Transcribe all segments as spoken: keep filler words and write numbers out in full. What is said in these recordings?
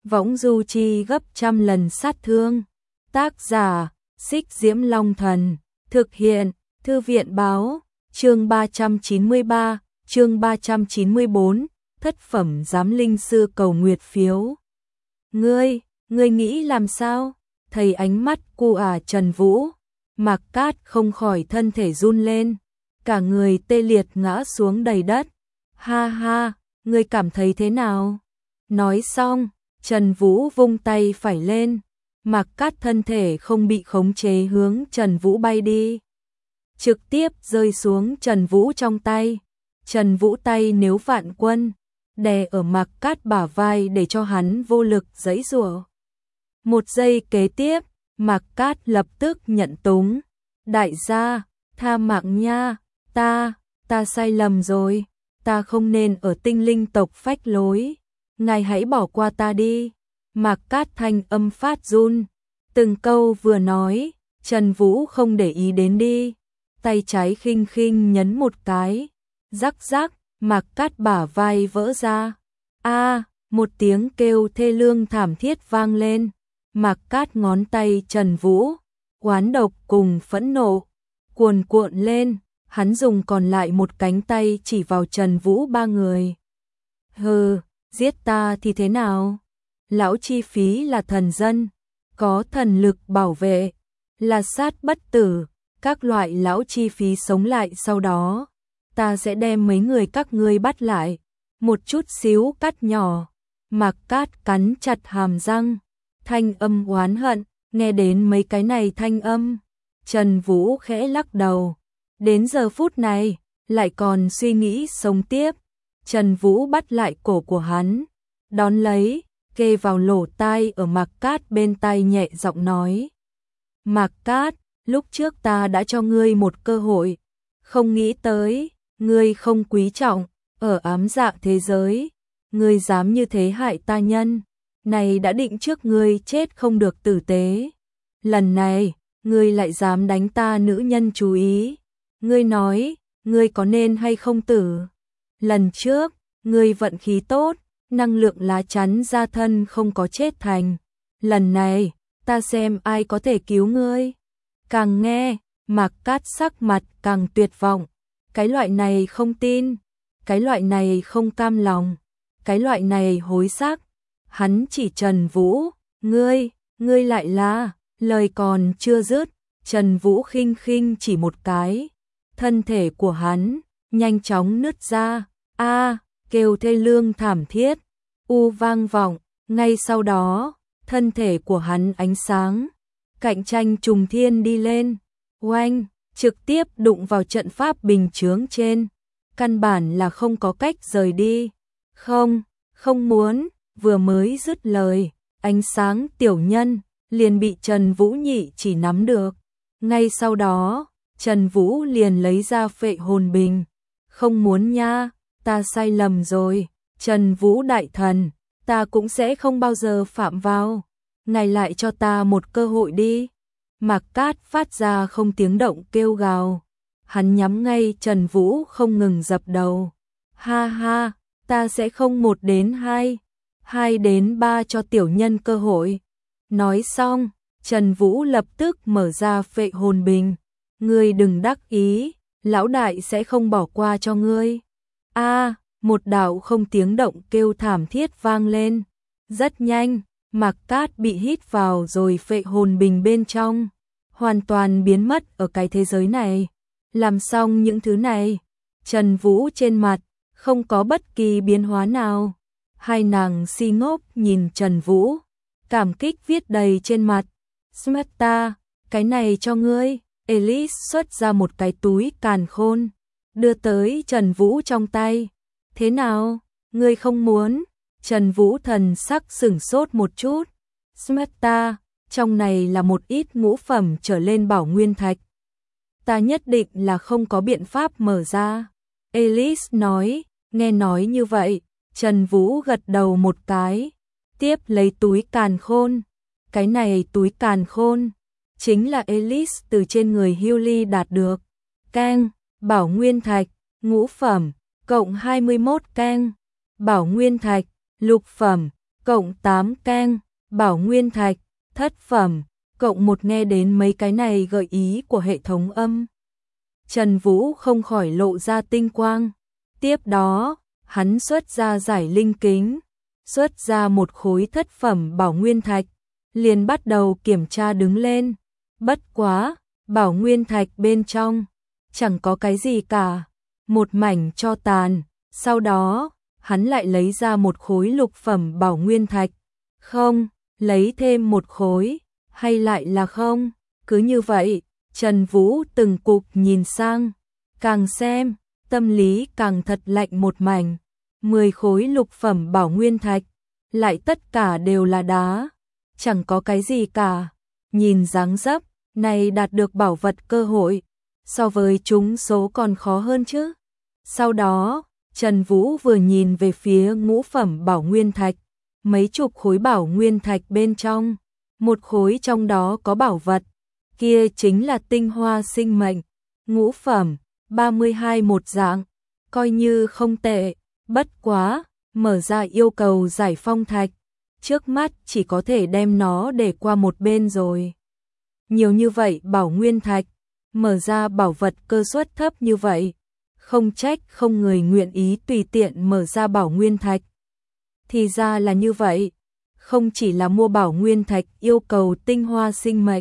võng du chi gấp trăm lần sát thương. Tác giả, Xích Diễm Long Thần. Thực hiện, Thư viện báo, chương ba trăm chín mươi ba, chương ba trăm chín mươi bốn, thất phẩm giám linh sư cầu nguyệt phiếu. Ngươi, ngươi nghĩ làm sao? Thấy ánh mắt cu ả Trần Vũ, Mạc Cát không khỏi thân thể run lên, cả người tê liệt ngã xuống đầy đất. Ha ha, ngươi cảm thấy thế nào? Nói xong, Trần Vũ vung tay phải lên, Mạc Cát thân thể không bị khống chế hướng Trần Vũ bay đi, trực tiếp rơi xuống Trần Vũ trong tay. Trần Vũ tay nếu vạn quân, đè ở Mạc Cát bả vai để cho hắn vô lực giãy giụa. Một giây kế tiếp, Mạc Cát lập tức nhận túng. Đại gia, tha mạng nha, ta, ta sai lầm rồi, ta không nên ở tinh linh tộc phách lối, ngài hãy bỏ qua ta đi. Mạc Cát thanh âm phát run, từng câu vừa nói, Trần Vũ không để ý đến đi, tay trái khinh khinh nhấn một cái, rắc rắc, Mạc Cát bả vai vỡ ra. A, một tiếng kêu thê lương thảm thiết vang lên. Mạc Cát ngón tay Trần Vũ, oán độc cùng phẫn nộ cuồn cuộn lên, hắn dùng còn lại một cánh tay chỉ vào Trần Vũ ba người. Hừ, giết ta thì thế nào? Lão chi phí là thần dân, có thần lực bảo vệ, là sát bất tử, các loại lão chi phí sống lại sau đó, ta sẽ đem mấy người các ngươi bắt lại, một chút xíu cắt nhỏ. Mạc Cát cắn chặt hàm răng, thanh âm oán hận, nghe đến mấy cái này thanh âm, Trần Vũ khẽ lắc đầu, đến giờ phút này, lại còn suy nghĩ sống tiếp. Trần Vũ bắt lại cổ của hắn, đón lấy, kê vào lỗ tai ở Mạc Cát bên tai nhẹ giọng nói. Mạc Cát, lúc trước ta đã cho ngươi một cơ hội, không nghĩ tới, ngươi không quý trọng, ở ám dạ thế giới, ngươi dám như thế hại ta nhân, này đã định trước ngươi chết không được tử tế. Lần này, ngươi lại dám đánh ta nữ nhân chú ý, ngươi nói, ngươi có nên hay không tử? Lần trước, ngươi vận khí tốt, năng lượng lá chắn ra thân không có chết thành. Lần này, ta xem ai có thể cứu ngươi. Càng nghe, Mạc Cát sắc mặt càng tuyệt vọng. Cái loại này không tin, cái loại này không cam lòng, cái loại này hối xác. Hắn chỉ Trần Vũ, ngươi, ngươi lại là, lời còn chưa dứt, Trần Vũ khinh khinh chỉ một cái. Thân thể của hắn, nhanh chóng nứt ra, a kêu thê lương thảm thiết, u vang vọng, ngay sau đó, thân thể của hắn ánh sáng, cạnh tranh trùng thiên đi lên, oanh, trực tiếp đụng vào trận pháp bình chướng trên, căn bản là không có cách rời đi, không, không muốn, vừa mới dứt lời, ánh sáng tiểu nhân, liền bị Trần Vũ nhị chỉ nắm được, ngay sau đó, Trần Vũ liền lấy ra phệ hồn bình, không muốn nha, ta sai lầm rồi, Trần Vũ đại thần, ta cũng sẽ không bao giờ phạm vào, ngài lại cho ta một cơ hội đi. Mạc Cát phát ra không tiếng động kêu gào, hắn nhắm ngay Trần Vũ không ngừng dập đầu, ha ha, ta sẽ không một đến hai, hai đến ba cho tiểu nhân cơ hội. Nói xong, Trần Vũ lập tức mở ra phệ hồn bình, ngươi đừng đắc ý, lão đại sẽ không bỏ qua cho ngươi. A, một đạo không tiếng động kêu thảm thiết vang lên. Rất nhanh, Mạc Cát bị hít vào rồi phệ hồn bình bên trong, hoàn toàn biến mất ở cái thế giới này. Làm xong những thứ này, Trần Vũ trên mặt không có bất kỳ biến hóa nào. Hai nàng si ngốc nhìn Trần Vũ, cảm kích viết đầy trên mặt. Smarta, cái này cho ngươi. Elise xuất ra một cái túi càn khôn, đưa tới Trần Vũ trong tay. Thế nào, ngươi không muốn? Trần Vũ thần sắc sửng sốt một chút. Smarta, trong này là một ít ngũ phẩm trở lên bảo nguyên thạch. Ta nhất định là không có biện pháp mở ra. Elise nói, nghe nói như vậy, Trần Vũ gật đầu một cái, tiếp lấy túi càn khôn. Cái này túi càn khôn chính là Elise từ trên người Hewley đạt được. Keng, bảo nguyên thạch, ngũ phẩm, cộng hai mươi mốt keng, bảo nguyên thạch, lục phẩm, cộng tám keng, bảo nguyên thạch, thất phẩm, cộng một. Nghe đến mấy cái này gợi ý của hệ thống âm, Trần Vũ không khỏi lộ ra tinh quang. Tiếp đó, hắn xuất ra giải linh kính, xuất ra một khối thất phẩm bảo nguyên thạch, liền bắt đầu kiểm tra đứng lên. Bất quá, bảo nguyên thạch bên trong chẳng có cái gì cả, một mảnh tro tàn. Sau đó, hắn lại lấy ra một khối lục phẩm bảo nguyên thạch. Không, lấy thêm một khối, hay lại là không? Cứ như vậy, Trần Vũ từng cục nhìn sang, càng xem, tâm lý càng thật lạnh một mảnh. Mười khối lục phẩm bảo nguyên thạch, lại tất cả đều là đá, chẳng có cái gì cả. Nhìn dáng dấp, này đạt được bảo vật cơ hội, so với trúng số còn khó hơn chứ. Sau đó, Trần Vũ vừa nhìn về phía ngũ phẩm bảo nguyên thạch, mấy chục khối bảo nguyên thạch bên trong, một khối trong đó có bảo vật, kia chính là tinh hoa sinh mệnh, ngũ phẩm, ba mươi hai một dạng, coi như không tệ. Bất quá, mở ra yêu cầu giải phong thạch, trước mắt chỉ có thể đem nó để qua một bên rồi. Nhiều như vậy bảo nguyên thạch, mở ra bảo vật cơ suất thấp như vậy, không trách không người nguyện ý tùy tiện mở ra bảo nguyên thạch. Thì ra là như vậy, không chỉ là mua bảo nguyên thạch yêu cầu tinh hoa sinh mệnh.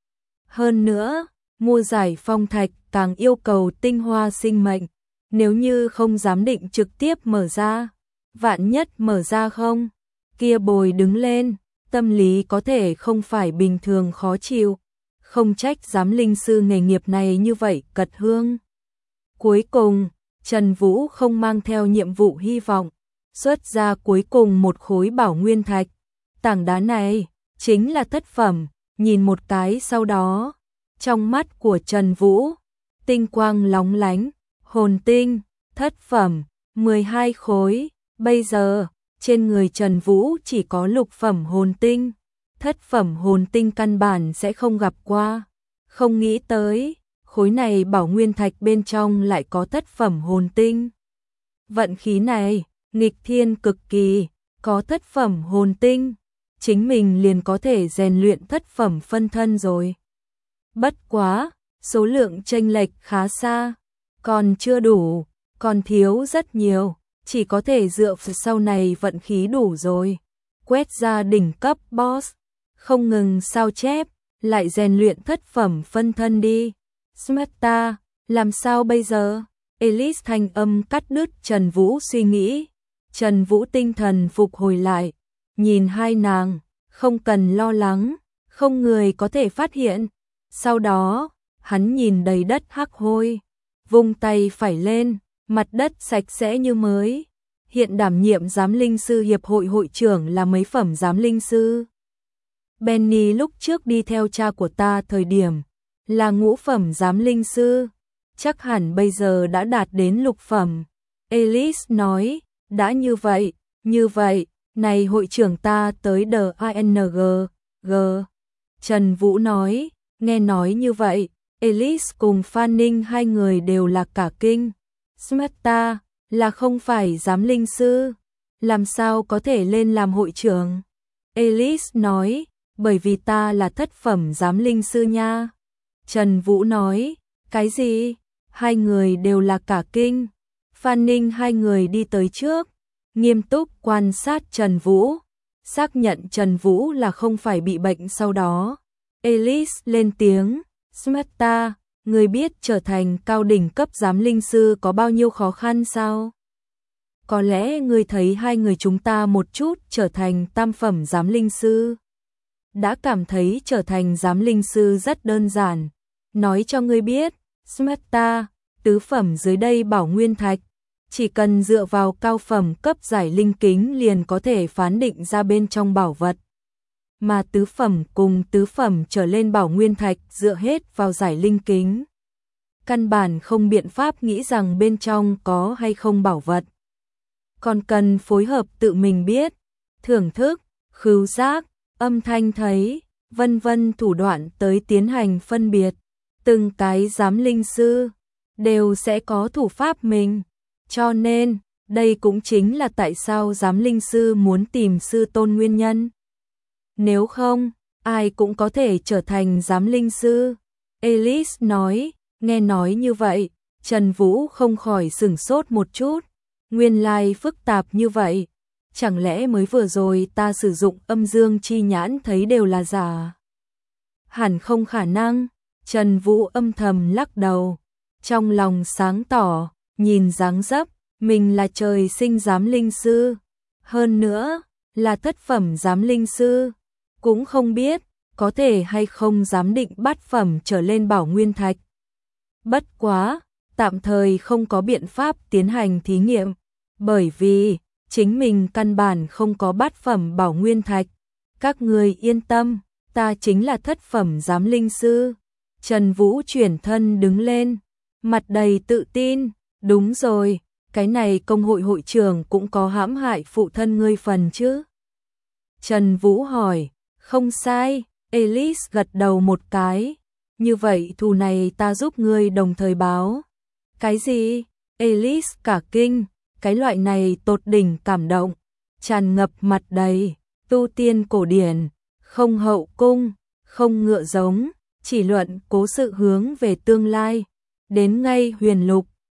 Hơn nữa, mua giải phong thạch càng yêu cầu tinh hoa sinh mệnh, nếu như không dám định trực tiếp mở ra, vạn nhất mở ra không, kia bồi đứng lên, tâm lý có thể không phải bình thường khó chịu, không trách giám linh sư nghề nghiệp này như vậy cật hương. Cuối cùng, Trần Vũ không mang theo nhiệm vụ hy vọng, xuất ra cuối cùng một khối bảo nguyên thạch. Tảng đá này chính là thất phẩm, nhìn một cái sau đó, trong mắt của Trần Vũ, tinh quang lóng lánh, hồn tinh, thất phẩm, mười hai khối, bây giờ, trên người Trần Vũ chỉ có lục phẩm hồn tinh, thất phẩm hồn tinh căn bản sẽ không gặp qua, không nghĩ tới, khối này bảo nguyên thạch bên trong lại có thất phẩm hồn tinh. Vận khí này, nghịch thiên cực kỳ, có thất phẩm hồn tinh, chính mình liền có thể rèn luyện thất phẩm phân thân rồi. Bất quá, số lượng chênh lệch khá xa, còn chưa đủ, còn thiếu rất nhiều, chỉ có thể dựa vào sau này vận khí đủ rồi. Quét ra đỉnh cấp boss, không ngừng sao chép, lại rèn luyện thất phẩm phân thân đi. Smarta, làm sao bây giờ? Elise thanh âm cắt đứt Trần Vũ suy nghĩ. Trần Vũ tinh thần phục hồi lại, nhìn hai nàng, không cần lo lắng, không người có thể phát hiện. Sau đó, hắn nhìn đầy đất hắc hôi, vung tay phải lên, mặt đất sạch sẽ như mới. Hiện đảm nhiệm giám linh sư hiệp hội hội trưởng là mấy phẩm giám linh sư. Benny lúc trước đi theo cha của ta thời điểm, là ngũ phẩm giám linh sư, chắc hẳn bây giờ đã đạt đến lục phẩm. Elise nói, đã như vậy, như vậy, này hội trưởng ta tới đê i en giê, G. Trần Vũ nói, nghe nói như vậy, Elise cùng Fanning hai người đều là cả kinh. Smarta, là không phải giám linh sư, làm sao có thể lên làm hội trưởng? Elise nói, bởi vì ta là thất phẩm giám linh sư nha. Trần Vũ nói, cái gì? Hai người đều là cả kinh. Fanning hai người đi tới trước, nghiêm túc quan sát Trần Vũ, xác nhận Trần Vũ là không phải bị bệnh sau đó. Elise lên tiếng, Smarta, người biết trở thành cao đỉnh cấp giám linh sư có bao nhiêu khó khăn sao? Có lẽ người thấy hai người chúng ta một chút trở thành tam phẩm giám linh sư, đã cảm thấy trở thành giám linh sư rất đơn giản. Nói cho ngươi biết, Smarta, tứ phẩm dưới đây bảo nguyên thạch, chỉ cần dựa vào cao phẩm cấp giải linh kính liền có thể phán định ra bên trong bảo vật. Mà tứ phẩm cùng tứ phẩm trở lên bảo nguyên thạch dựa hết vào giải linh kính. Căn bản không biện pháp nghĩ rằng bên trong có hay không bảo vật. Còn cần phối hợp tự mình biết, thưởng thức, khứu giác, âm thanh thấy, vân vân thủ đoạn tới tiến hành phân biệt. Từng cái giám linh sư đều sẽ có thủ pháp mình, cho nên Đây cũng chính là tại sao giám linh sư muốn tìm sư tôn nguyên nhân. Nếu không, ai cũng có thể trở thành giám linh sư. Alice nói, nghe nói như vậy, Trần Vũ không khỏi sửng sốt một chút. Nguyên lai phức tạp như vậy. Chẳng lẽ mới vừa rồi ta sử dụng âm dương chi nhãn thấy đều là giả? Hẳn không khả năng. Trần Vũ âm thầm lắc đầu. Trong lòng sáng tỏ, nhìn dáng dấp, mình là trời sinh giám linh sư. Hơn nữa, là thất phẩm giám linh sư. Cũng không biết, có thể hay không giám định bát phẩm trở lên bảo nguyên thạch. Bất quá, tạm thời không có biện pháp tiến hành thí nghiệm. Bởi vì, chính mình căn bản không có bát phẩm bảo nguyên thạch. Các người yên tâm, ta chính là thất phẩm giám linh sư. Trần Vũ chuyển thân đứng lên, mặt đầy tự tin. Đúng rồi, cái này công hội hội trưởng cũng có hãm hại phụ thân ngươi phần chứ? Trần Vũ hỏi. Không sai, Alice gật đầu một cái. Như vậy thù này ta giúp ngươi đồng thời báo. Cái gì? Alice cả kinh, cái loại này tột đỉnh cảm động, tràn ngập mặt đầy, tu tiên cổ điển, không hậu cung, không ngựa giống, chỉ luận cố sự hướng về tương lai. Đến ngay huyền lục,